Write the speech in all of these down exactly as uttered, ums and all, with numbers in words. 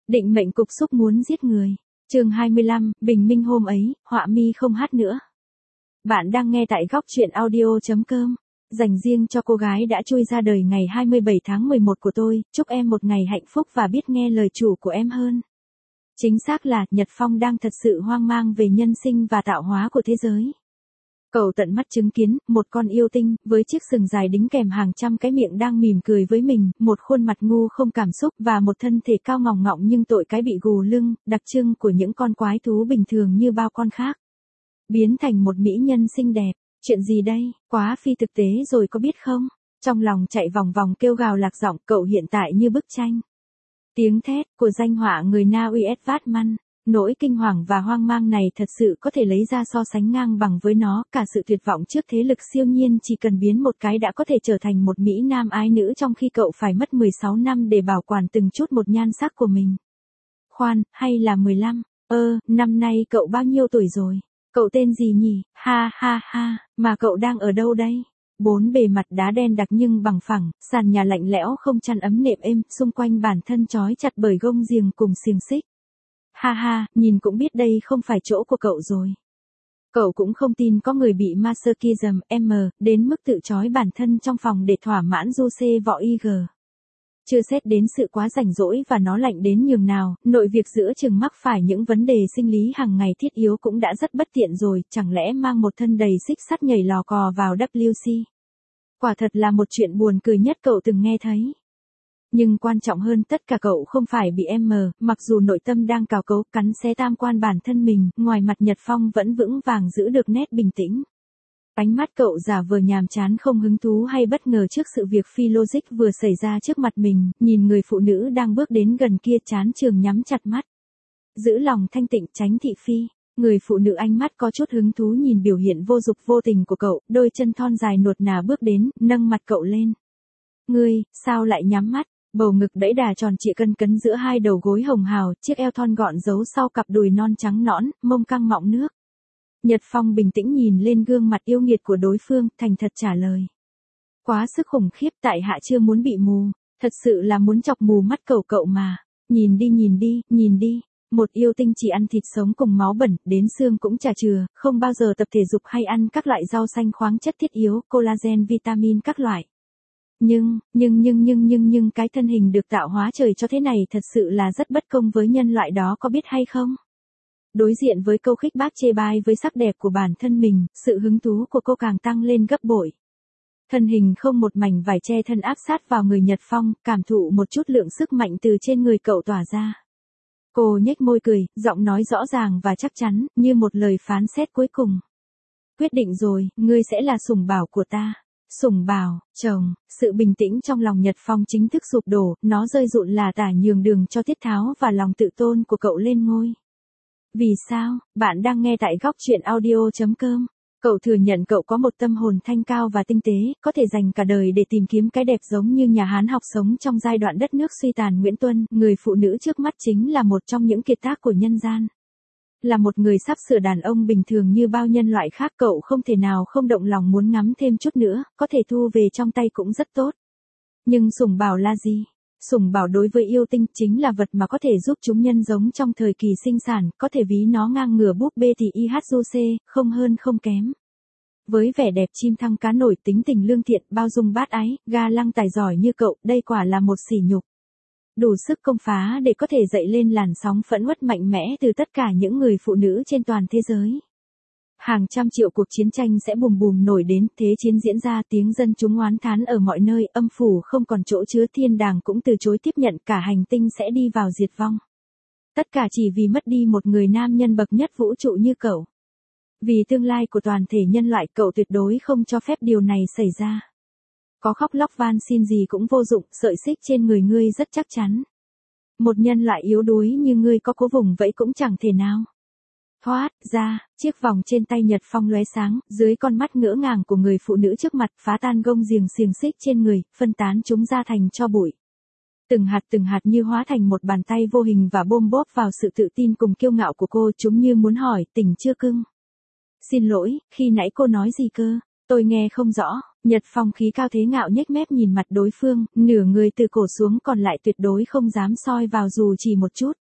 Định mệnh cục xúc muốn giết người. Chương hai mươi lăm, bình minh hôm ấy, họa mi không hát nữa. Bạn đang nghe tại góc truyện audio chấm com. Dành riêng cho cô gái đã chui ra đời ngày hai mươi bảy tháng mười một của tôi, chúc em một ngày hạnh phúc và biết nghe lời chủ của em hơn. Chính xác là, Nhật Phong đang thật sự hoang mang về nhân sinh và tạo hóa của thế giới. Cậu tận mắt chứng kiến, một con yêu tinh, với chiếc sừng dài đính kèm hàng trăm cái miệng đang mỉm cười với mình, một khuôn mặt ngu không cảm xúc và một thân thể cao ngòng ngọng nhưng tội cái bị gù lưng, đặc trưng của những con quái thú bình thường như bao con khác. Biến thành một mỹ nhân xinh đẹp, chuyện gì đây, quá phi thực tế rồi có biết không? Trong lòng chạy vòng vòng kêu gào lạc giọng, cậu hiện tại như bức tranh. Tiếng thét của danh họa người Na Uy Batman. Nỗi kinh hoàng và hoang mang này thật sự có thể lấy ra so sánh ngang bằng với nó, cả sự tuyệt vọng trước thế lực siêu nhiên chỉ cần biến một cái đã có thể trở thành một mỹ nam ái nữ trong khi cậu phải mất mười sáu năm để bảo quản từng chút một nhan sắc của mình. Khoan, hay là mười lăm, ơ, năm nay cậu bao nhiêu tuổi rồi? Cậu tên gì nhỉ? Ha ha ha, mà cậu đang ở đâu đây? Bốn bề mặt đá đen đặc nhưng bằng phẳng, sàn nhà lạnh lẽo không chăn ấm nệm êm, xung quanh bản thân trói chặt bởi gông xiềng cùng xiềng xích. Ha ha, nhìn cũng biết đây không phải chỗ của cậu rồi. Cậu cũng không tin có người bị masochism, M, đến mức tự trói bản thân trong phòng để thỏa mãn du xê võ i giê. Chưa xét đến sự quá rảnh rỗi và nó lạnh đến nhường nào, nội việc giữa chừng mắc phải những vấn đề sinh lý hàng ngày thiết yếu cũng đã rất bất tiện rồi, chẳng lẽ mang một thân đầy xích sắt nhảy lò cò vào W C. Quả thật là một chuyện buồn cười nhất cậu từng nghe thấy. Nhưng quan trọng hơn tất cả cậu không phải bị M, mặc dù nội tâm đang cào cấu cắn xé tam quan bản thân mình, ngoài mặt Nhật Phong vẫn vững vàng giữ được nét bình tĩnh. Ánh mắt cậu giả vờ nhàm chán không hứng thú hay bất ngờ trước sự việc phi logic vừa xảy ra trước mặt mình, nhìn người phụ nữ đang bước đến gần kia chán chường nhắm chặt mắt. Giữ lòng thanh tịnh tránh thị phi, người phụ nữ ánh mắt có chút hứng thú nhìn biểu hiện vô dục vô tình của cậu, đôi chân thon dài nuột nà bước đến, nâng mặt cậu lên. Ngươi, sao lại nhắm mắt? Bầu ngực đẫy đà tròn trịa cân cấn giữa hai đầu gối hồng hào, chiếc eo thon gọn giấu sau cặp đùi non trắng nõn, mông căng mọng nước. Nhật Phong bình tĩnh nhìn lên gương mặt yêu nghiệt của đối phương, thành thật trả lời. Quá sức khủng khiếp, tại hạ chưa muốn bị mù, thật sự là muốn chọc mù mắt cậu cậu mà. Nhìn đi nhìn đi, nhìn đi, một yêu tinh chỉ ăn thịt sống cùng máu bẩn, đến xương cũng chả chừa, không bao giờ tập thể dục hay ăn các loại rau xanh khoáng chất thiết yếu, collagen, vitamin các loại. Nhưng, nhưng nhưng nhưng nhưng nhưng cái thân hình được tạo hóa trời cho thế này thật sự là rất bất công với nhân loại đó có biết hay không? Đối diện với câu khích bác chê bai với sắc đẹp của bản thân mình, sự hứng thú của cô càng tăng lên gấp bội. Thân hình không một mảnh vải che thân áp sát vào người Nhật Phong, cảm thụ một chút lượng sức mạnh từ trên người cậu tỏa ra. Cô nhếch môi cười, giọng nói rõ ràng và chắc chắn, như một lời phán xét cuối cùng. Quyết định rồi, ngươi sẽ là sủng bảo của ta. Sủng bảo, chồng, sự bình tĩnh trong lòng Nhật Phong chính thức sụp đổ, nó rơi rụn là tả nhường đường cho Tiết Tháo và lòng tự tôn của cậu lên ngôi. Vì sao? Bạn đang nghe tại góc truyện audio chấm com. Cậu thừa nhận cậu có một tâm hồn thanh cao và tinh tế, có thể dành cả đời để tìm kiếm cái đẹp giống như nhà Hán học sống trong giai đoạn đất nước suy tàn Nguyễn Tuân, người phụ nữ trước mắt chính là một trong những kiệt tác của nhân gian. Là một người sắp sửa đàn ông bình thường như bao nhân loại khác cậu không thể nào không động lòng muốn ngắm thêm chút nữa, có thể thu về trong tay cũng rất tốt. Nhưng sủng bảo là gì? Sủng bảo đối với yêu tinh chính là vật mà có thể giúp chúng nhân giống trong thời kỳ sinh sản, có thể ví nó ngang ngửa búp bê thì i hát du xê, không hơn không kém. Với vẻ đẹp chim thăng cá nổi tính tình lương thiện, bao dung bát ái, ga lăng tài giỏi như cậu, đây quả là một sỉ nhục. Đủ sức công phá để có thể dậy lên làn sóng phẫn uất mạnh mẽ từ tất cả những người phụ nữ trên toàn thế giới. Hàng trăm triệu cuộc chiến tranh sẽ bùm bùm nổi đến, thế chiến diễn ra, tiếng dân chúng oán thán ở mọi nơi, âm phủ không còn chỗ chứa, thiên đàng cũng từ chối tiếp nhận, cả hành tinh sẽ đi vào diệt vong. Tất cả chỉ vì mất đi một người nam nhân bậc nhất vũ trụ như cậu. Vì tương lai của toàn thể nhân loại, cậu tuyệt đối không cho phép điều này xảy ra. Có khóc lóc van xin gì cũng vô dụng, sợi xích trên người ngươi rất chắc chắn. Một nhân loại yếu đuối như ngươi có cố vùng vẫy cũng chẳng thể nào. Thoát ra, chiếc vòng trên tay Nhật Phong lóe sáng, dưới con mắt ngỡ ngàng của người phụ nữ trước mặt, phá tan gông xiềng xiềng xích trên người, phân tán chúng ra thành tro bụi. Từng hạt từng hạt như hóa thành một bàn tay vô hình và bôm bốp vào sự tự tin cùng kiêu ngạo của cô, chúng như muốn hỏi, tỉnh chưa cưng? Xin lỗi, khi nãy cô nói gì cơ? Tôi nghe không rõ. Nhật Phong khí cao thế ngạo nhếch mép nhìn mặt đối phương, nửa người từ cổ xuống còn lại tuyệt đối không dám soi vào dù chỉ một chút.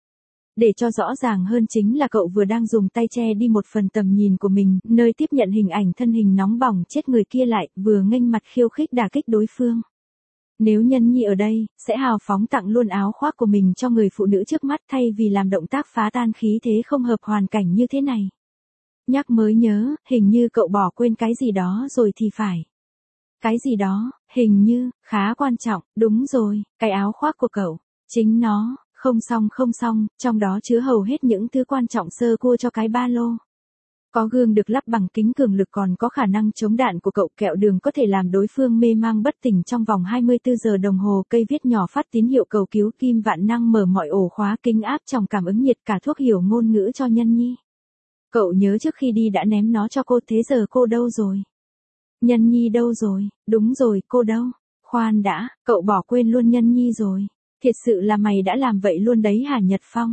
Để cho rõ ràng hơn chính là cậu vừa đang dùng tay che đi một phần tầm nhìn của mình, nơi tiếp nhận hình ảnh thân hình nóng bỏng chết người kia lại, vừa nghênh mặt khiêu khích đả kích đối phương. Nếu Nhân Nhi ở đây, sẽ hào phóng tặng luôn áo khoác của mình cho người phụ nữ trước mắt thay vì làm động tác phá tan khí thế không hợp hoàn cảnh như thế này. Nhắc mới nhớ, hình như cậu bỏ quên cái gì đó rồi thì phải. Cái gì đó, hình như, khá quan trọng, đúng rồi, cái áo khoác của cậu. Chính nó, không xong không xong, trong đó chứa hầu hết những thứ quan trọng sơ cua cho cái ba lô. Có gương được lắp bằng kính cường lực còn có khả năng chống đạn của cậu, kẹo đường có thể làm đối phương mê mang bất tỉnh trong vòng hai mươi tư giờ đồng hồ, cây viết nhỏ phát tín hiệu cầu cứu, kim vạn năng mở mọi ổ khóa, kính áp tròng cảm ứng nhiệt, cả thuốc hiểu ngôn ngữ cho Nhân Nhi. Cậu nhớ trước khi đi đã ném nó cho cô, thế giờ cô đâu rồi? Nhân Nhi đâu rồi? Đúng rồi, cô đâu? Khoan đã, cậu bỏ quên luôn Nhân Nhi rồi. Thiệt sự là mày đã làm vậy luôn đấy hả Nhật Phong?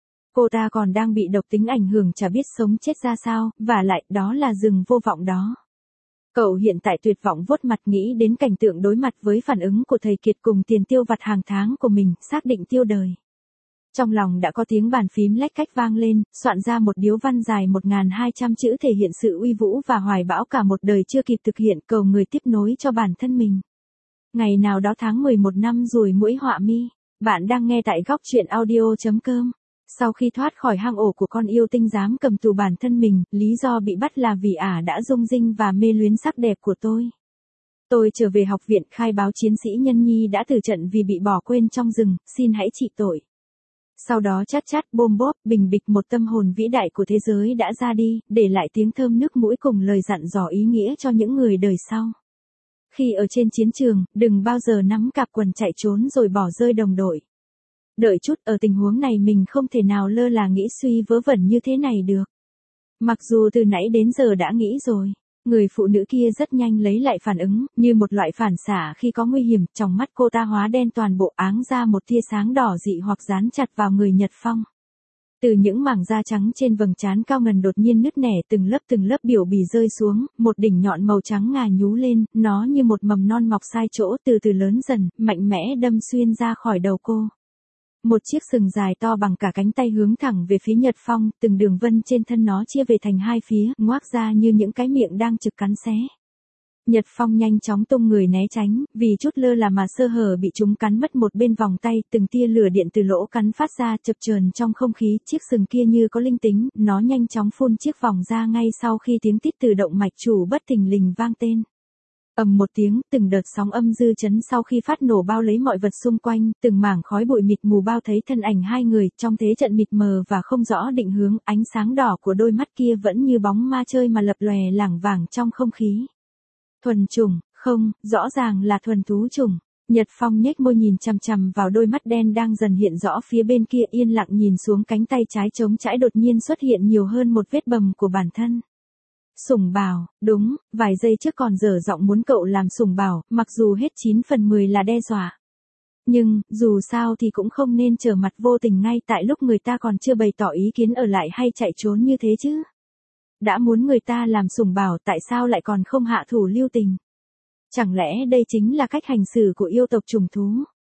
Cô ta còn đang bị độc tính ảnh hưởng chả biết sống chết ra sao, và lại đó là rừng vô vọng đó. Cậu hiện tại tuyệt vọng vuốt mặt nghĩ đến cảnh tượng đối mặt với phản ứng của thầy Kiệt cùng tiền tiêu vặt hàng tháng của mình, xác định tiêu đời. Trong lòng đã có tiếng bàn phím lách cách vang lên, soạn ra một điếu văn dài một nghìn hai trăm chữ thể hiện sự uy vũ và hoài bão cả một đời chưa kịp thực hiện, cầu người tiếp nối cho bản thân mình. Ngày nào đó tháng mười một năm Ruồi Muỗi Họa Mi, bạn đang nghe tại góc truyện audio chấm com. Sau khi thoát khỏi hang ổ của con yêu tinh dám cầm tù bản thân mình, lý do bị bắt là vì ả đã rung rinh và mê luyến sắc đẹp của tôi. Tôi trở về học viện khai báo chiến sĩ Nhân Nhi đã tử trận vì bị bỏ quên trong rừng, xin hãy trị tội. Sau đó chát chát bôm bốp, bình bịch một tâm hồn vĩ đại của thế giới đã ra đi, để lại tiếng thơm nước mũi cùng lời dặn dò ý nghĩa cho những người đời sau. Khi ở trên chiến trường, đừng bao giờ nắm cặp quần chạy trốn rồi bỏ rơi đồng đội. Đợi chút, ở tình huống này mình không thể nào lơ là nghĩ suy vớ vẩn như thế này được. Mặc dù từ nãy đến giờ đã nghĩ rồi, người phụ nữ kia rất nhanh lấy lại phản ứng, như một loại phản xạ khi có nguy hiểm, trong mắt cô ta hóa đen toàn bộ, áng ra một tia sáng đỏ dị hoặc dán chặt vào người Nhật Phong. Từ những mảng da trắng trên vầng trán cao ngần đột nhiên nứt nẻ, từng lớp từng lớp biểu bì rơi xuống, một đỉnh nhọn màu trắng ngà nhú lên, nó như một mầm non mọc sai chỗ, từ từ lớn dần, mạnh mẽ đâm xuyên ra khỏi đầu cô. Một chiếc sừng dài to bằng cả cánh tay hướng thẳng về phía Nhật Phong, từng đường vân trên thân nó chia về thành hai phía, ngoác ra như những cái miệng đang trực cắn xé. Nhật Phong nhanh chóng tung người né tránh, vì chút lơ là mà sơ hở bị chúng cắn mất một bên vòng tay, từng tia lửa điện từ lỗ cắn phát ra chập chờn trong không khí, chiếc sừng kia như có linh tính, nó nhanh chóng phun chiếc vòng ra ngay sau khi tiếng tít từ động mạch chủ bất thình lình vang tên. Ầm một tiếng, từng đợt sóng âm dư chấn sau khi phát nổ bao lấy mọi vật xung quanh, từng mảng khói bụi mịt mù bao thấy thân ảnh hai người, trong thế trận mịt mờ và không rõ định hướng, ánh sáng đỏ của đôi mắt kia vẫn như bóng ma chơi mà lập lòe lảng vảng trong không khí. Thuần chủng, không, rõ ràng là thuần thú chủng. Nhật Phong nhếch môi nhìn chằm chằm vào đôi mắt đen đang dần hiện rõ phía bên kia, yên lặng nhìn xuống cánh tay trái trống trãi đột nhiên xuất hiện nhiều hơn một vết bầm của bản thân. Sủng bảo, đúng, vài giây trước còn dở giọng muốn cậu làm sủng bảo, mặc dù hết chín phần mười là đe dọa. Nhưng, dù sao thì cũng không nên trở mặt vô tình ngay tại lúc người ta còn chưa bày tỏ ý kiến ở lại hay chạy trốn như thế chứ. Đã muốn người ta làm sủng bảo tại sao lại còn không hạ thủ lưu tình? Chẳng lẽ đây chính là cách hành xử của yêu tộc trùng thú?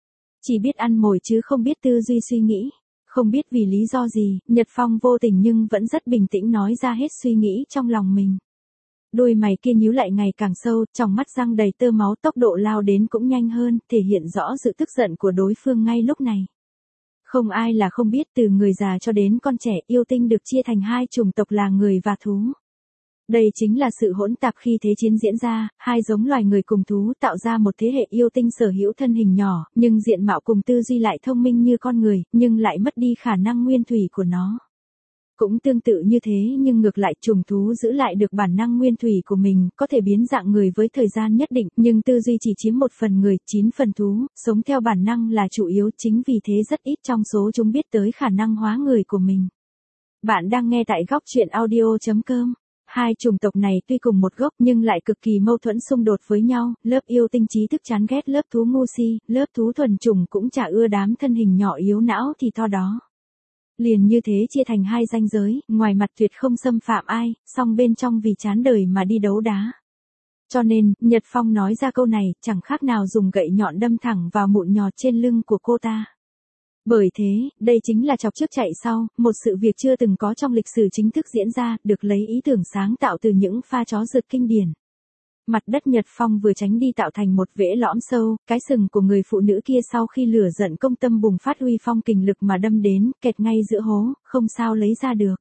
Chỉ biết ăn mồi chứ không biết tư duy suy nghĩ. Không biết vì lý do gì, Nhật Phong vô tình nhưng vẫn rất bình tĩnh nói ra hết suy nghĩ trong lòng mình. Đôi mày kia nhíu lại ngày càng sâu, trong mắt răng đầy tơ máu, tốc độ lao đến cũng nhanh hơn, thể hiện rõ sự tức giận của đối phương ngay lúc này. Không ai là không biết, từ người già cho đến con trẻ, yêu tinh được chia thành hai chủng tộc là người và thú. Đây chính là sự hỗn tạp khi thế chiến diễn ra, hai giống loài người cùng thú tạo ra một thế hệ yêu tinh sở hữu thân hình nhỏ, nhưng diện mạo cùng tư duy lại thông minh như con người, nhưng lại mất đi khả năng nguyên thủy của nó. Cũng tương tự như thế nhưng ngược lại trùng thú giữ lại được bản năng nguyên thủy của mình, có thể biến dạng người với thời gian nhất định, nhưng tư duy chỉ chiếm một phần người, chín phần thú, sống theo bản năng là chủ yếu, chính vì thế rất ít trong số chúng biết tới khả năng hóa người của mình. Bạn đang nghe tại góc truyện audio chấm com. Hai chủng tộc này tuy cùng một gốc nhưng lại cực kỳ mâu thuẫn xung đột với nhau, lớp yêu tinh trí thức chán ghét lớp thú ngu si, lớp thú thuần chủng cũng chả ưa đám thân hình nhỏ yếu não thì to đó. Liền như thế chia thành hai ranh giới, ngoài mặt tuyệt không xâm phạm ai, song bên trong vì chán đời mà đi đấu đá. Cho nên, Nhật Phong nói ra câu này, chẳng khác nào dùng gậy nhọn đâm thẳng vào mụn nhọt trên lưng của cô ta. Bởi thế, đây chính là chọc trước chạy sau, một sự việc chưa từng có trong lịch sử chính thức diễn ra, được lấy ý tưởng sáng tạo từ những pha chó rượt kinh điển. Mặt đất Nhật Phong vừa tránh đi tạo thành một vẽ lõm sâu, cái sừng của người phụ nữ kia sau khi lửa giận công tâm bùng phát uy phong kình lực mà đâm đến, kẹt ngay giữa hố, không sao lấy ra được.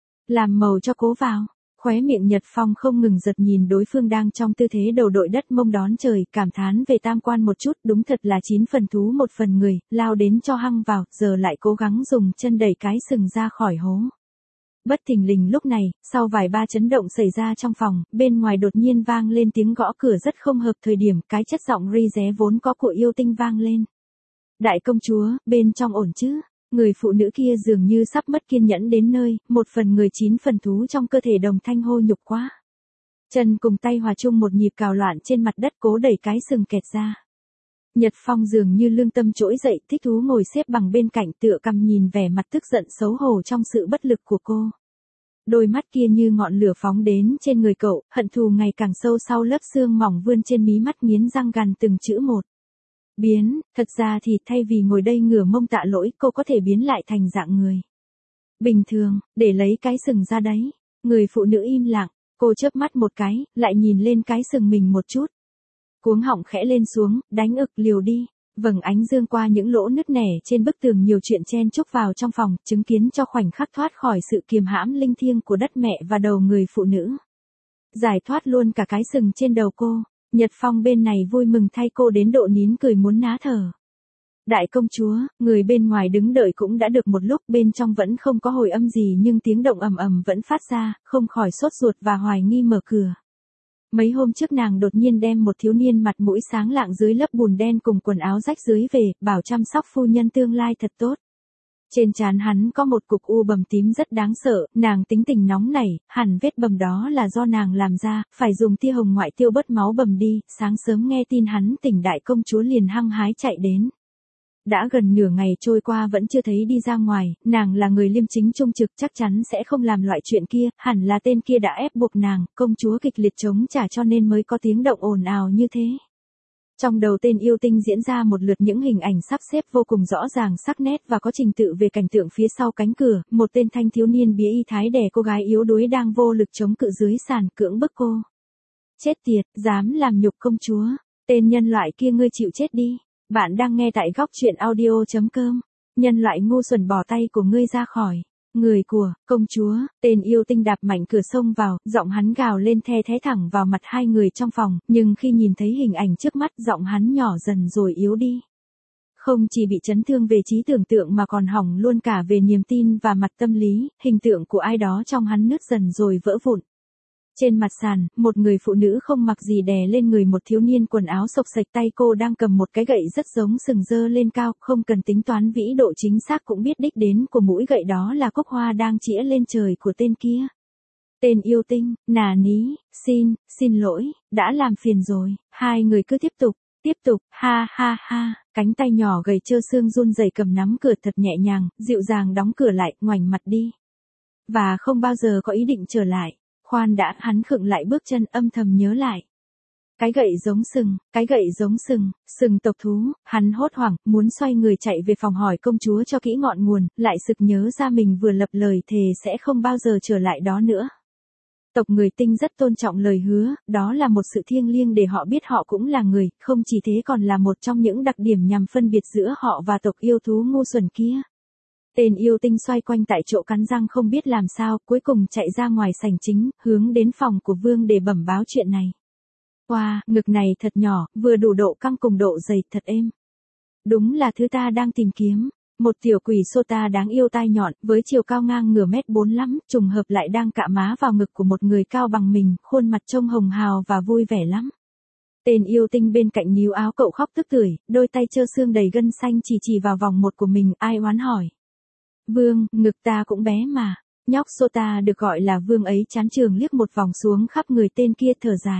Làm màu cho cố vào. Khóe miệng Nhật Phong không ngừng giật nhìn đối phương đang trong tư thế đầu đội đất mông đón trời, cảm thán về tam quan một chút, đúng thật là chín phần thú một phần người, lao đến cho hăng vào, giờ lại cố gắng dùng chân đẩy cái sừng ra khỏi hố. Bất thình lình lúc này, sau vài ba chấn động xảy ra trong phòng, bên ngoài đột nhiên vang lên tiếng gõ cửa rất không hợp thời điểm, cái chất giọng ri ré vốn có của yêu tinh vang lên. Đại công chúa, bên trong ổn chứ? Người phụ nữ kia dường như sắp mất kiên nhẫn đến nơi, một phần người chín phần thú trong cơ thể đồng thanh hô nhục quá. Chân cùng tay hòa chung một nhịp cào loạn trên mặt đất cố đẩy cái sừng kẹt ra. Nhật Phong dường như lương tâm trỗi dậy, thích thú ngồi xếp bằng bên cạnh tựa cằm nhìn vẻ mặt tức giận xấu hổ trong sự bất lực của cô. Đôi mắt kia như ngọn lửa phóng đến trên người cậu, hận thù ngày càng sâu sau lớp xương mỏng vươn trên mí mắt nghiến răng gằn từng chữ một. Biến, thật ra thì thay vì ngồi đây ngửa mông tạ lỗi, cô có thể biến lại thành dạng người bình thường, để lấy cái sừng ra đấy. Người phụ nữ im lặng, cô chớp mắt một cái, lại nhìn lên cái sừng mình một chút. Cuống họng khẽ lên xuống, đánh ực liều đi. Vầng ánh dương qua những lỗ nứt nẻ trên bức tường nhiều chuyện chen chúc vào trong phòng, chứng kiến cho khoảnh khắc thoát khỏi sự kiềm hãm linh thiêng của đất mẹ và đầu người phụ nữ. Giải thoát luôn cả cái sừng trên đầu cô. Nhật Phong bên này vui mừng thay cô đến độ nín cười muốn ná thở. Đại công chúa, người bên ngoài đứng đợi cũng đã được một lúc, bên trong vẫn không có hồi âm gì nhưng tiếng động ầm ầm vẫn phát ra, không khỏi sốt ruột và hoài nghi mở cửa. Mấy hôm trước nàng đột nhiên đem một thiếu niên mặt mũi sáng lạng dưới lớp bùn đen cùng quần áo rách rưới về, bảo chăm sóc phu nhân tương lai thật tốt. Trên trán hắn có một cục u bầm tím rất đáng sợ, nàng tính tình nóng nảy, hẳn vết bầm đó là do nàng làm ra, phải dùng tia hồng ngoại tiêu bớt máu bầm đi. Sáng sớm nghe tin hắn tỉnh, đại công chúa liền hăng hái chạy đến. Đã gần nửa ngày trôi qua vẫn chưa thấy đi ra ngoài, nàng là người liêm chính trung trực chắc chắn sẽ không làm loại chuyện kia, hẳn là tên kia đã ép buộc nàng, công chúa kịch liệt chống trả cho nên mới có tiếng động ồn ào như thế. Trong đầu tên yêu tinh diễn ra một lượt những hình ảnh sắp xếp vô cùng rõ ràng sắc nét và có trình tự về cảnh tượng phía sau cánh cửa, một tên thanh thiếu niên bía y thái đè cô gái yếu đuối đang vô lực chống cự dưới sàn cưỡng bức cô. Chết tiệt, dám làm nhục công chúa, tên nhân loại kia ngươi chịu chết đi. Bạn đang nghe tại góc truyện audio chấm com. Nhân loại ngu xuẩn bỏ tay của ngươi ra khỏi người của công chúa. Tên yêu tinh đạp mạnh cửa xông vào, giọng hắn gào lên the thé thẳng vào mặt hai người trong phòng, nhưng khi nhìn thấy hình ảnh trước mắt, giọng hắn nhỏ dần rồi yếu đi. Không chỉ bị chấn thương về trí tưởng tượng mà còn hỏng luôn cả về niềm tin và mặt tâm lý, hình tượng của ai đó trong hắn nứt dần rồi vỡ vụn. Trên mặt sàn, một người phụ nữ không mặc gì đè lên người một thiếu niên quần áo xộc xệch, tay cô đang cầm một cái gậy rất giống sừng dơ lên cao, không cần tính toán vĩ độ chính xác cũng biết đích đến của mũi gậy đó là cúc hoa đang chĩa lên trời của tên kia. Tên yêu tinh, nà ní, xin, xin lỗi, đã làm phiền rồi, hai người cứ tiếp tục, tiếp tục, ha ha ha, cánh tay nhỏ gầy trơ xương run rẩy cầm nắm cửa thật nhẹ nhàng, dịu dàng đóng cửa lại, ngoảnh mặt đi. Và không bao giờ có ý định trở lại. Khoan đã, hắn khựng lại bước chân, âm thầm nhớ lại. Cái gậy giống sừng, cái gậy giống sừng, sừng tộc thú, hắn hốt hoảng, muốn xoay người chạy về phòng hỏi công chúa cho kỹ ngọn nguồn, lại sực nhớ ra mình vừa lập lời thề sẽ không bao giờ trở lại đó nữa. Tộc người Tinh rất tôn trọng lời hứa, đó là một sự thiêng liêng để họ biết họ cũng là người, không chỉ thế còn là một trong những đặc điểm nhằm phân biệt giữa họ và tộc yêu thú ngu xuẩn kia. Tên yêu tinh xoay quanh tại chỗ cắn răng không biết làm sao, cuối cùng chạy ra ngoài sảnh chính, hướng đến phòng của vương để bẩm báo chuyện này. Wow, ngực này thật nhỏ, vừa đủ độ căng cùng độ dày, thật êm. Đúng là thứ ta đang tìm kiếm. Một tiểu quỷ sota đáng yêu tai nhọn, với chiều cao ngang ngửa mét bốn lắm, trùng hợp lại đang cạ má vào ngực của một người cao bằng mình, khuôn mặt trông hồng hào và vui vẻ lắm. Tên yêu tinh bên cạnh níu áo cậu khóc tức tưởi, đôi tay trơ xương đầy gân xanh chỉ chỉ vào vòng một của mình, ai oán hỏi. Vương, ngực ta cũng bé mà. Nhóc Sota được gọi là Vương ấy chán trường liếc một vòng xuống khắp người tên kia thở dài.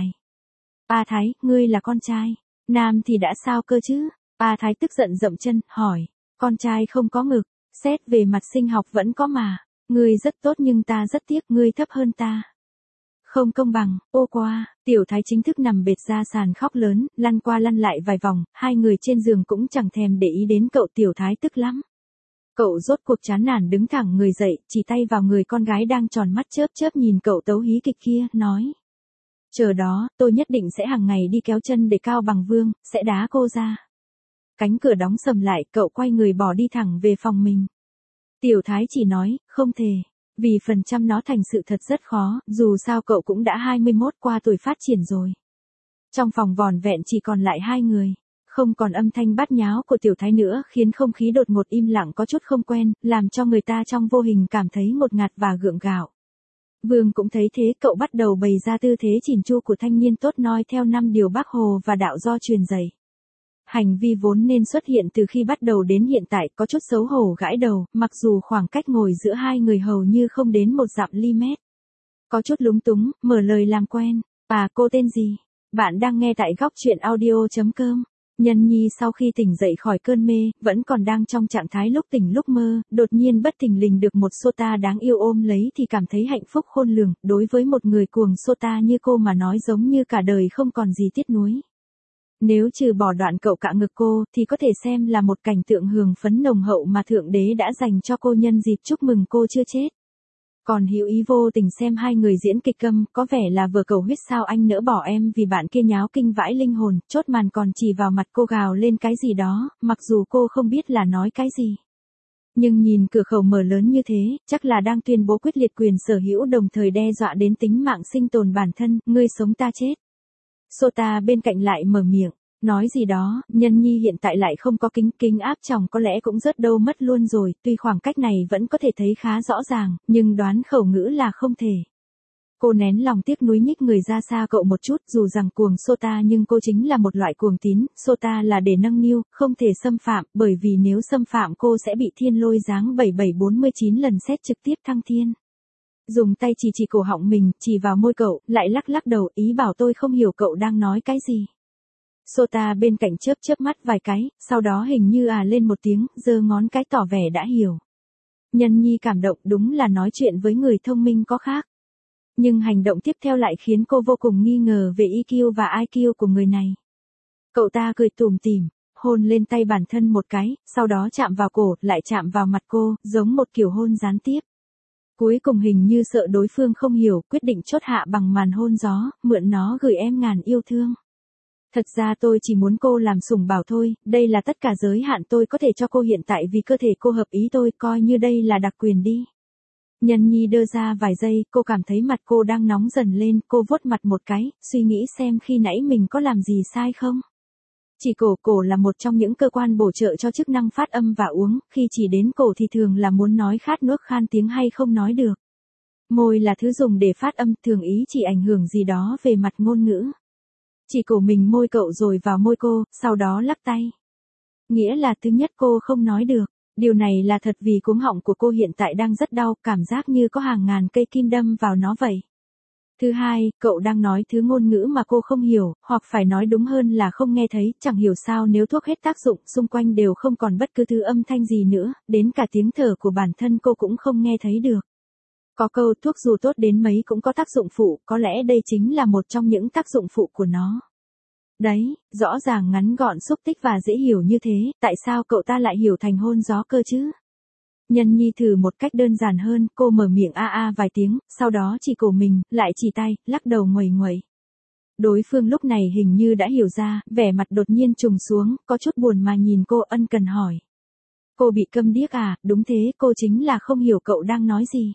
A Thái, ngươi là con trai. Nam thì đã sao cơ chứ? A Thái tức giận dậm chân, hỏi. Con trai không có ngực, xét về mặt sinh học vẫn có mà. Ngươi rất tốt nhưng ta rất tiếc ngươi thấp hơn ta. Không công bằng, ô qua, tiểu thái chính thức nằm bệt ra sàn khóc lớn, lăn qua lăn lại vài vòng, hai người trên giường cũng chẳng thèm để ý đến cậu. Tiểu thái tức lắm. Cậu rốt cuộc chán nản đứng thẳng người dậy, chỉ tay vào người con gái đang tròn mắt chớp chớp nhìn cậu tấu hí kịch kia, nói. Chờ đó, tôi nhất định sẽ hàng ngày đi kéo chân để Cao Bằng Vương, sẽ đá cô ra. Cánh cửa đóng sầm lại, cậu quay người bỏ đi thẳng về phòng mình. Tiểu Thái chỉ nói, không thể. Vì phần trăm nó thành sự thật rất khó, dù sao cậu cũng đã hai mươi mốt qua tuổi phát triển rồi. Trong phòng vòn vẹn chỉ còn lại hai người. Không còn âm thanh bát nháo của Tiểu Thái nữa khiến không khí đột ngột im lặng có chút không quen, làm cho người ta trong vô hình cảm thấy ngột ngạt và gượng gạo. Vương cũng thấy thế, cậu bắt đầu bày ra tư thế chỉn chu của thanh niên tốt noi theo năm điều Bác Hồ và đạo do truyền dạy. Hành vi vốn nên xuất hiện từ khi bắt đầu đến hiện tại có chút xấu hổ gãi đầu, mặc dù khoảng cách ngồi giữa hai người hầu như không đến một dặm ly mét. Có chút lúng túng, mở lời làm quen. À, cô tên gì? Bạn đang nghe tại góc truyện audio chấm com. Nhân Nhi sau khi tỉnh dậy khỏi cơn mê, vẫn còn đang trong trạng thái lúc tỉnh lúc mơ, đột nhiên bất thình lình được một Sota đáng yêu ôm lấy thì cảm thấy hạnh phúc khôn lường, đối với một người cuồng Sota như cô mà nói giống như cả đời không còn gì tiếc nuối. Nếu trừ bỏ đoạn cậu cạ ngực cô, thì có thể xem là một cảnh tượng hưởng phấn nồng hậu mà Thượng Đế đã dành cho cô nhân dịp chúc mừng cô chưa chết. Còn hữu ý vô tình xem hai người diễn kịch câm, có vẻ là vừa cầu huyết sao anh nỡ bỏ em vì bạn kia nháo kinh vãi linh hồn, chốt màn còn chỉ vào mặt cô gào lên cái gì đó, mặc dù cô không biết là nói cái gì. Nhưng nhìn cửa khẩu mở lớn như thế, chắc là đang tuyên bố quyết liệt quyền sở hữu đồng thời đe dọa đến tính mạng sinh tồn bản thân, ngươi sống ta chết. Sota bên cạnh lại mở miệng, nói gì đó, Nhân Nhi hiện tại lại không có kính, kính áp tròng có lẽ cũng rớt đâu mất luôn rồi, tuy khoảng cách này vẫn có thể thấy khá rõ ràng, nhưng đoán khẩu ngữ là không thể. Cô nén lòng tiếc nuối nhích người ra xa cậu một chút, dù rằng cuồng Sota nhưng cô chính là một loại cuồng tín, Sota là để nâng niu, không thể xâm phạm, bởi vì nếu xâm phạm cô sẽ bị thiên lôi giáng bảy bảy bốn mươi chín lần xét trực tiếp thăng thiên. Dùng tay chỉ chỉ cổ họng mình, chỉ vào môi cậu, lại lắc lắc đầu, ý bảo tôi không hiểu cậu đang nói cái gì. Sota bên cạnh chớp chớp mắt vài cái, sau đó hình như à lên một tiếng, giơ ngón cái tỏ vẻ đã hiểu. Nhân Nhi cảm động, đúng là nói chuyện với người thông minh có khác. Nhưng hành động tiếp theo lại khiến cô vô cùng nghi ngờ về i kiu và i kiu của người này. Cậu ta cười tủm tỉm, hôn lên tay bản thân một cái, sau đó chạm vào cổ, lại chạm vào mặt cô, giống một kiểu hôn gián tiếp. Cuối cùng hình như sợ đối phương không hiểu, quyết định chốt hạ bằng màn hôn gió, mượn nó gửi em ngàn yêu thương. Thật ra tôi chỉ muốn cô làm sủng bảo thôi, đây là tất cả giới hạn tôi có thể cho cô hiện tại vì cơ thể cô hợp ý tôi, coi như đây là đặc quyền đi. Nhân Nhi đưa ra vài giây, cô cảm thấy mặt cô đang nóng dần lên, cô vuốt mặt một cái, suy nghĩ xem khi nãy mình có làm gì sai không. Chỉ cổ, cổ là một trong những cơ quan bổ trợ cho chức năng phát âm và uống, khi chỉ đến cổ thì thường là muốn nói khát nước khan tiếng hay không nói được. Môi là thứ dùng để phát âm, thường ý chỉ ảnh hưởng gì đó về mặt ngôn ngữ. Chỉ cổ mình môi cậu rồi vào môi cô, sau đó lắc tay. Nghĩa là thứ nhất cô không nói được. Điều này là thật vì cuống họng của cô hiện tại đang rất đau, cảm giác như có hàng ngàn cây kim đâm vào nó vậy. Thứ hai, cậu đang nói thứ ngôn ngữ mà cô không hiểu, hoặc phải nói đúng hơn là không nghe thấy, chẳng hiểu sao nếu thuốc hết tác dụng, xung quanh đều không còn bất cứ thứ âm thanh gì nữa, đến cả tiếng thở của bản thân cô cũng không nghe thấy được. Có câu thuốc dù tốt đến mấy cũng có tác dụng phụ, có lẽ đây chính là một trong những tác dụng phụ của nó. Đấy, rõ ràng ngắn gọn xúc tích và dễ hiểu như thế, tại sao cậu ta lại hiểu thành hôn gió cơ chứ? Nhân Nhi thử một cách đơn giản hơn, cô mở miệng a a vài tiếng, sau đó chỉ cổ mình, lại chỉ tay, lắc đầu nguầy nguầy. Đối phương lúc này hình như đã hiểu ra, vẻ mặt đột nhiên trùng xuống, có chút buồn mà nhìn cô ân cần hỏi. Cô bị câm điếc à, đúng thế, cô chính là không hiểu cậu đang nói gì.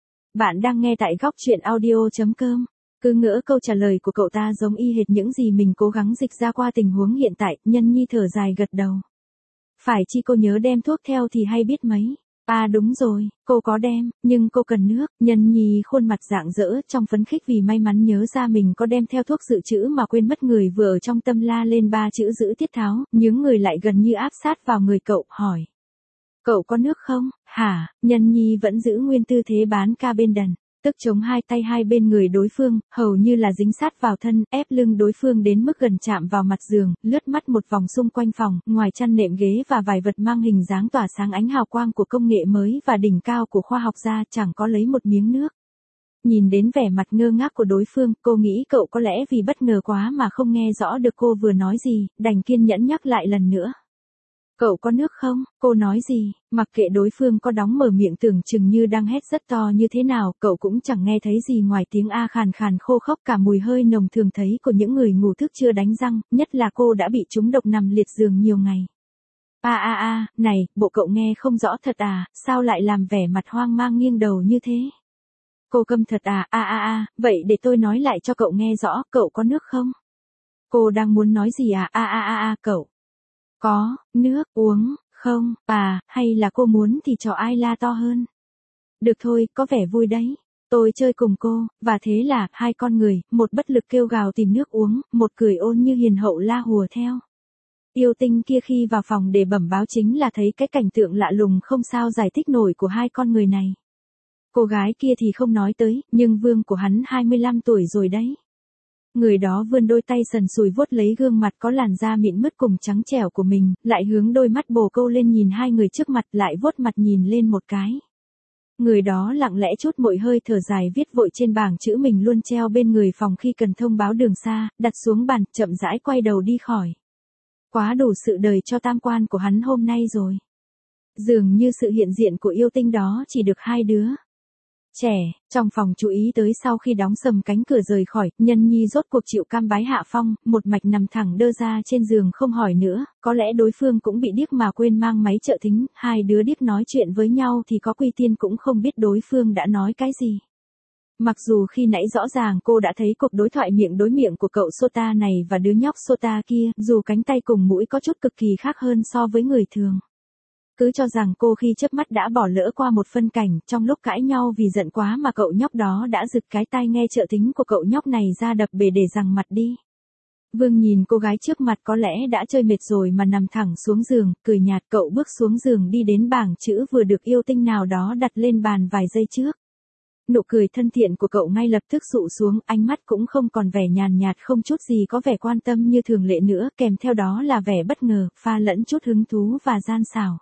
Bạn đang nghe tại góc truyện audio chấm com. Cứ ngỡ câu trả lời của cậu ta giống y hệt những gì mình cố gắng dịch ra qua tình huống hiện tại, Nhân Nhi thở dài gật đầu. Phải chi cô nhớ đem thuốc theo thì hay biết mấy. À đúng rồi, cô có đem, nhưng cô cần nước. Nhân Nhi khuôn mặt rạng rỡ trong phấn khích vì may mắn nhớ ra mình có đem theo thuốc dự trữ mà quên mất, người vừa ở trong tâm la lên ba chữ giữ tiết tháo, nhướng người lại gần như áp sát vào người cậu, hỏi. Cậu có nước không? Hả? Nhân Nhi vẫn giữ nguyên tư thế bán ca bên đần. Tức chống hai tay hai bên người đối phương, hầu như là dính sát vào thân, ép lưng đối phương đến mức gần chạm vào mặt giường, lướt mắt một vòng xung quanh phòng, ngoài chăn nệm ghế và vài vật mang hình dáng tỏa sáng ánh hào quang của công nghệ mới và đỉnh cao của khoa học ra, chẳng có lấy một miếng nước. Nhìn đến vẻ mặt ngơ ngác của đối phương, cô nghĩ cậu có lẽ vì bất ngờ quá mà không nghe rõ được cô vừa nói gì, đành kiên nhẫn nhắc lại lần nữa. Cậu có nước không? Cô nói gì? Mặc kệ đối phương có đóng mở miệng tưởng chừng như đang hét rất to như thế nào, cậu cũng chẳng nghe thấy gì ngoài tiếng a khàn khàn khô khốc cả mùi hơi nồng thường thấy của những người ngủ thức chưa đánh răng, nhất là cô đã bị trúng độc nằm liệt giường nhiều ngày. A a a, này, bộ cậu nghe không rõ thật à, sao lại làm vẻ mặt hoang mang nghiêng đầu như thế? Cô câm thật à, a a a, vậy để tôi nói lại cho cậu nghe rõ, cậu có nước không? Cô đang muốn nói gì à, a a a a, cậu. Có, nước, uống, không, à, hay là cô muốn thì cho ai la to hơn? Được thôi, có vẻ vui đấy. Tôi chơi cùng cô, và thế là, hai con người, một bất lực kêu gào tìm nước uống, một cười ôn như hiền hậu la hùa theo. Yêu tinh kia khi vào phòng để bẩm báo chính là thấy cái cảnh tượng lạ lùng không sao giải thích nổi của hai con người này. Cô gái kia thì không nói tới, nhưng vương của hắn hai mươi lăm tuổi rồi đấy. Người đó vươn đôi tay sần sùi vuốt lấy gương mặt có làn da mịn mứt cùng trắng trẻo của mình, lại hướng đôi mắt bồ câu lên nhìn hai người trước mặt lại vuốt mặt nhìn lên một cái. Người đó lặng lẽ chút mội hơi thở dài viết vội trên bảng chữ mình luôn treo bên người phòng khi cần thông báo đường xa, đặt xuống bàn, chậm rãi quay đầu đi khỏi. Quá đủ sự đời cho tam quan của hắn hôm nay rồi. Dường như sự hiện diện của yêu tinh đó chỉ được hai đứa trẻ trong phòng chú ý tới sau khi đóng sầm cánh cửa rời khỏi, Nhân Nhi rốt cuộc chịu cam bái hạ phong, một mạch nằm thẳng đơ ra trên giường không hỏi nữa, có lẽ đối phương cũng bị điếc mà quên mang máy trợ thính, hai đứa điếc nói chuyện với nhau thì có quy tiên cũng không biết đối phương đã nói cái gì. Mặc dù khi nãy rõ ràng cô đã thấy cuộc đối thoại miệng đối miệng của cậu Sota này và đứa nhóc Sota kia, dù cánh tay cùng mũi có chút cực kỳ khác hơn so với người thường. Cứ cho rằng cô khi chớp mắt đã bỏ lỡ qua một phân cảnh, trong lúc cãi nhau vì giận quá mà cậu nhóc đó đã giựt cái tai nghe trợ thính của cậu nhóc này ra đập bể để rằng mặt đi. Vương nhìn cô gái trước mặt có lẽ đã chơi mệt rồi mà nằm thẳng xuống giường, cười nhạt, cậu bước xuống giường đi đến bảng chữ vừa được yêu tinh nào đó đặt lên bàn vài giây trước. Nụ cười thân thiện của cậu ngay lập tức sụ xuống, ánh mắt cũng không còn vẻ nhàn nhạt không chút gì có vẻ quan tâm như thường lệ nữa, kèm theo đó là vẻ bất ngờ, pha lẫn chút hứng thú và gian xảo.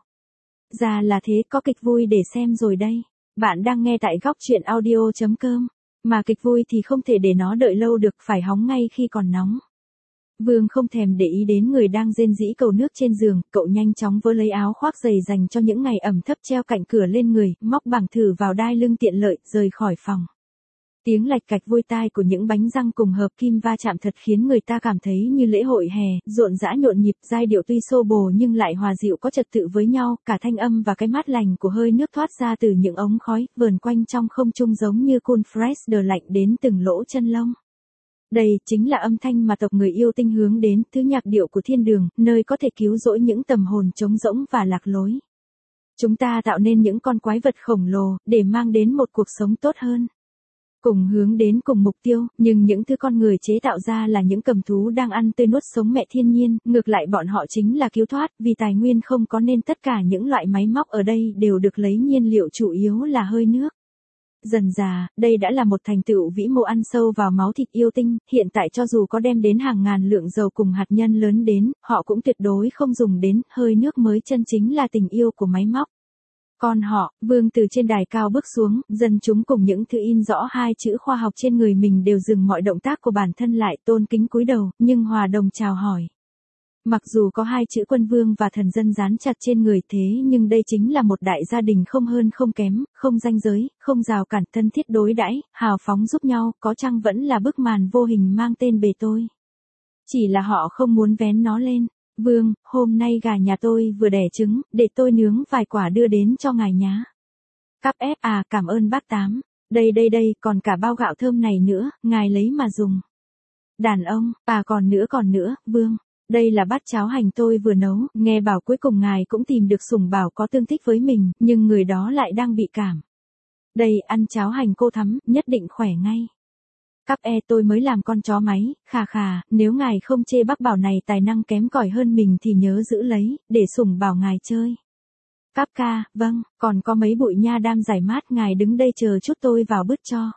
Ra là thế, có kịch vui để xem rồi đây. Bạn đang nghe tại góc truyện audio chấm com. Mà kịch vui thì không thể để nó đợi lâu được, phải hóng ngay khi còn nóng. Vương không thèm để ý đến người đang rên rỉ cầu nước trên giường, cậu nhanh chóng vớ lấy áo khoác dày dành cho những ngày ẩm thấp treo cạnh cửa lên người, móc bằng thử vào đai lưng tiện lợi, rời khỏi phòng. Tiếng lạch cạch vui tai của những bánh răng cùng hợp kim va chạm thật khiến người ta cảm thấy như lễ hội hè, rộn rã nhộn nhịp, giai điệu tuy xô bồ nhưng lại hòa dịu có trật tự với nhau, cả thanh âm và cái mát lành của hơi nước thoát ra từ những ống khói, vờn quanh trong không trung giống như cool fresh đờ lạnh đến từng lỗ chân lông. Đây chính là âm thanh mà tộc người yêu tinh hướng đến, thứ nhạc điệu của thiên đường, nơi có thể cứu rỗi những tâm hồn trống rỗng và lạc lối. Chúng ta tạo nên những con quái vật khổng lồ, để mang đến một cuộc sống tốt hơn. Cùng hướng đến cùng mục tiêu, nhưng những thứ con người chế tạo ra là những cầm thú đang ăn tươi nuốt sống mẹ thiên nhiên, ngược lại bọn họ chính là cứu thoát, vì tài nguyên không có nên tất cả những loại máy móc ở đây đều được lấy nhiên liệu chủ yếu là hơi nước. Dần dà, đây đã là một thành tựu vĩ mô ăn sâu vào máu thịt yêu tinh, hiện tại cho dù có đem đến hàng ngàn lượng dầu cùng hạt nhân lớn đến, họ cũng tuyệt đối không dùng đến, hơi nước mới chân chính là tình yêu của máy móc. Còn họ, Vương từ trên đài cao bước xuống, dân chúng cùng những thứ in rõ hai chữ khoa học trên người mình đều dừng mọi động tác của bản thân lại, tôn kính cúi đầu, nhưng hòa đồng chào hỏi. Mặc dù có hai chữ quân vương và thần dân dán chặt trên người thế nhưng đây chính là một đại gia đình không hơn không kém, không ranh giới, không rào cản, thân thiết đối đãi, hào phóng giúp nhau, có chăng vẫn là bức màn vô hình mang tên bề tôi. Chỉ là họ không muốn vén nó lên. Vương, hôm nay gà nhà tôi vừa đẻ trứng, để tôi nướng vài quả đưa đến cho ngài nhá. Cắp ép à, cảm ơn bác Tám. Đây đây đây, còn cả bao gạo thơm này nữa, ngài lấy mà dùng. Đàn ông, à còn nữa còn nữa, Vương. Đây là bát cháo hành tôi vừa nấu, nghe bảo cuối cùng ngài cũng tìm được sủng bảo có tương thích với mình, nhưng người đó lại đang bị cảm. Đây, ăn cháo hành cô Thắm, nhất định khỏe ngay. Cắp e tôi mới làm con chó máy, khà khà, nếu ngài không chê bác bảo này tài năng kém cỏi hơn mình thì nhớ giữ lấy, để sủng bảo ngài chơi. Cắp ca, vâng, còn có mấy bụi nha đam giải mát ngài đứng đây chờ chút tôi vào bứt cho.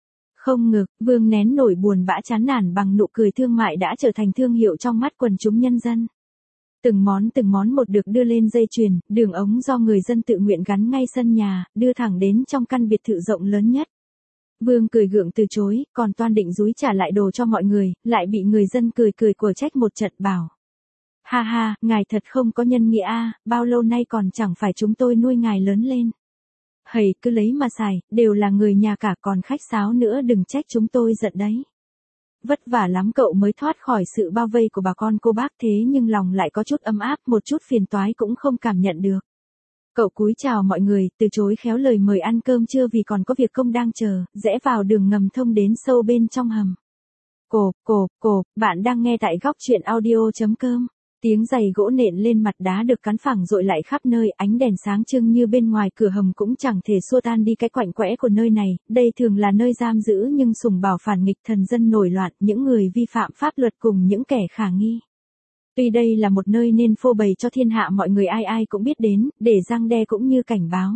Không ngược, Vương nén nổi buồn bã chán nản bằng nụ cười thương mại đã trở thành thương hiệu trong mắt quần chúng nhân dân. Từng món từng món một được đưa lên dây chuyền, đường ống do người dân tự nguyện gắn ngay sân nhà, đưa thẳng đến trong căn biệt thự rộng lớn nhất. Vương cười gượng từ chối, còn toan định dúi trả lại đồ cho mọi người, lại bị người dân cười cười của trách một trận bảo. Ha ha, ngài thật không có nhân nghĩa a, bao lâu nay còn chẳng phải chúng tôi nuôi ngài lớn lên. Hầy cứ lấy mà xài, đều là người nhà cả, còn khách sáo nữa đừng trách chúng tôi giận đấy. Vất vả lắm cậu mới thoát khỏi sự bao vây của bà con cô bác, thế nhưng lòng lại có chút ấm áp, một chút phiền toái cũng không cảm nhận được. Cậu cúi chào mọi người, từ chối khéo lời mời ăn cơm trưa vì còn có việc công đang chờ, rẽ vào đường ngầm thông đến sâu bên trong hầm. Cộp, cộp, cộp, bạn đang nghe tại góc truyện audio.com. Tiếng giày gỗ nện lên mặt đá được cắn phẳng dội lại khắp nơi, ánh đèn sáng trưng như bên ngoài cửa hầm cũng chẳng thể xua tan đi cái quạnh quẽ của nơi này, đây thường là nơi giam giữ nhưng sủng bảo phản nghịch thần dân nổi loạn, những người vi phạm pháp luật cùng những kẻ khả nghi. Tuy đây là một nơi nên phô bày cho thiên hạ mọi người ai ai cũng biết đến, để răng đe cũng như cảnh báo.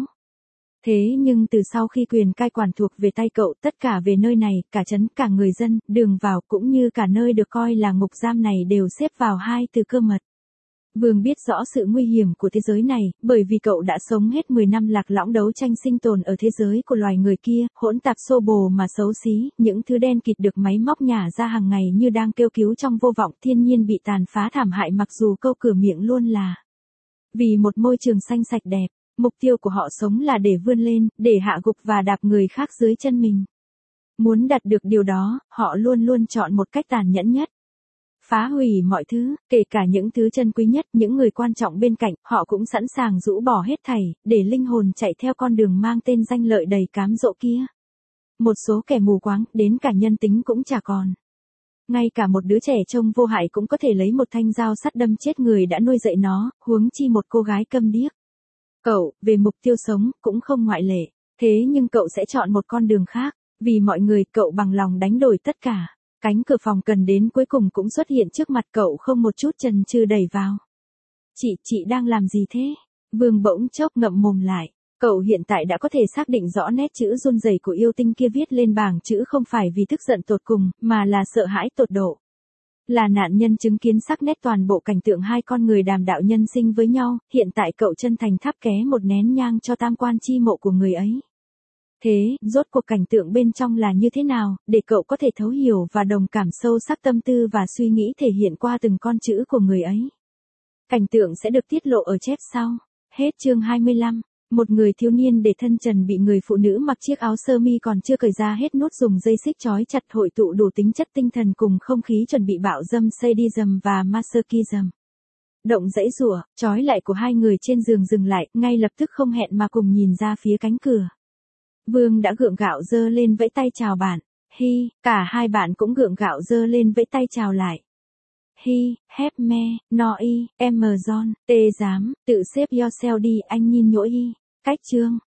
Thế nhưng từ sau khi quyền cai quản thuộc về tay cậu, tất cả về nơi này, cả trấn, cả người dân, đường vào cũng như cả nơi được coi là ngục giam này đều xếp vào hai từ cơ mật. Vương biết rõ sự nguy hiểm của thế giới này, bởi vì cậu đã sống hết mười năm lạc lõng đấu tranh sinh tồn ở thế giới của loài người kia, hỗn tạp xô bồ mà xấu xí, những thứ đen kịt được máy móc nhả ra hàng ngày như đang kêu cứu trong vô vọng, thiên nhiên bị tàn phá thảm hại, mặc dù câu cửa miệng luôn là vì một môi trường xanh sạch đẹp. Mục tiêu của họ sống là để vươn lên, để hạ gục và đạp người khác dưới chân mình. Muốn đạt được điều đó, họ luôn luôn chọn một cách tàn nhẫn nhất. Phá hủy mọi thứ, kể cả những thứ chân quý nhất, những người quan trọng bên cạnh, họ cũng sẵn sàng rũ bỏ hết thảy, để linh hồn chạy theo con đường mang tên danh lợi đầy cám dỗ kia. Một số kẻ mù quáng, đến cả nhân tính cũng chả còn. Ngay cả một đứa trẻ trông vô hại cũng có thể lấy một thanh dao sắt đâm chết người đã nuôi dạy nó, huống chi một cô gái câm điếc. Cậu, về mục tiêu sống, cũng không ngoại lệ. Thế nhưng cậu sẽ chọn một con đường khác. Vì mọi người, cậu bằng lòng đánh đổi tất cả. Cánh cửa phòng cần đến cuối cùng cũng xuất hiện trước mặt cậu, không một chút chần chừ đẩy vào. Chị, chị đang làm gì thế? Vương bỗng chốc ngậm mồm lại. Cậu hiện tại đã có thể xác định rõ nét chữ run rẩy của yêu tinh kia viết lên bảng chữ không phải vì tức giận tột cùng, mà là sợ hãi tột độ. Là nạn nhân chứng kiến sắc nét toàn bộ cảnh tượng hai con người đàm đạo nhân sinh với nhau, hiện tại cậu chân thành thắp ké một nén nhang cho tam quan chi mộ của người ấy. Thế, rốt cuộc cảnh tượng bên trong là như thế nào, để cậu có thể thấu hiểu và đồng cảm sâu sắc tâm tư và suy nghĩ thể hiện qua từng con chữ của người ấy. Cảnh tượng sẽ được tiết lộ ở chép sau. Hết chương hai mươi lăm. Một người thiếu niên để thân trần bị người phụ nữ mặc chiếc áo sơ mi còn chưa cởi ra hết nút dùng dây xích trói chặt, hội tụ đủ tính chất tinh thần cùng không khí chuẩn bị bạo dâm sadism và masochism. Động dãy rủa, trói lại của hai người trên giường dừng lại, ngay lập tức không hẹn mà cùng nhìn ra phía cánh cửa. Vương đã gượng gạo giơ lên vẫy tay chào bạn. Hi, cả hai bạn cũng gượng gạo giơ lên vẫy tay chào lại. Hi, hep me, no y, Amazon, tê dám, tự xếp yourself đi, anh nhìn nhỗi y. Cách chương.